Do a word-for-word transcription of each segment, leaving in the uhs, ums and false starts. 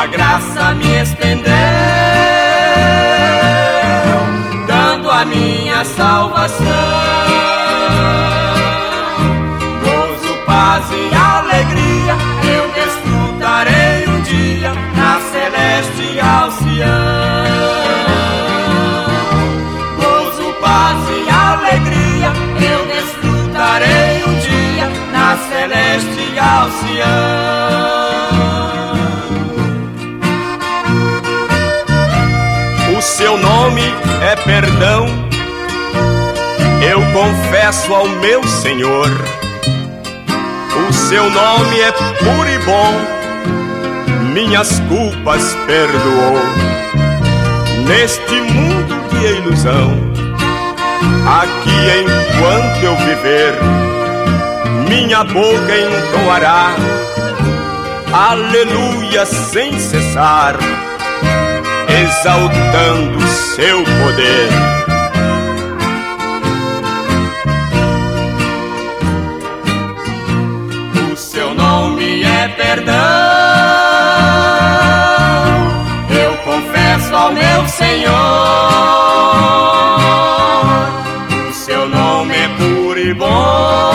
tua graça me estendeu, dando a minha salvação. Gozo, paz e alegria eu desfrutarei um dia na celestial Sião. Gozo, paz e alegria eu desfrutarei um dia na celestial Sião. O seu nome é perdão, eu confesso ao meu Senhor. O seu nome é puro e bom, minhas culpas perdoou. Neste mundo de ilusão, aqui enquanto eu viver, minha boca entoará aleluia sem cessar, exaltando seu poder. O seu nome é perdão, eu confesso ao meu Senhor. O seu nome é puro e bom,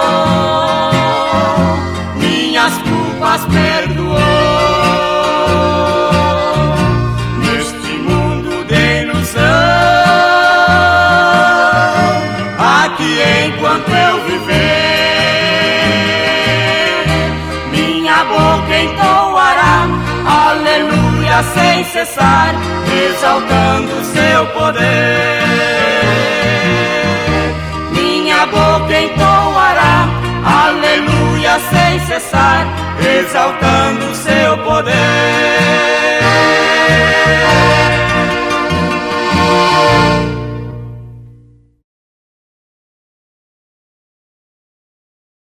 minhas culpas perdoou. Enquanto eu viver, minha boca entoará aleluia sem cessar, exaltando seu poder. Minha boca entoará aleluia sem cessar, exaltando seu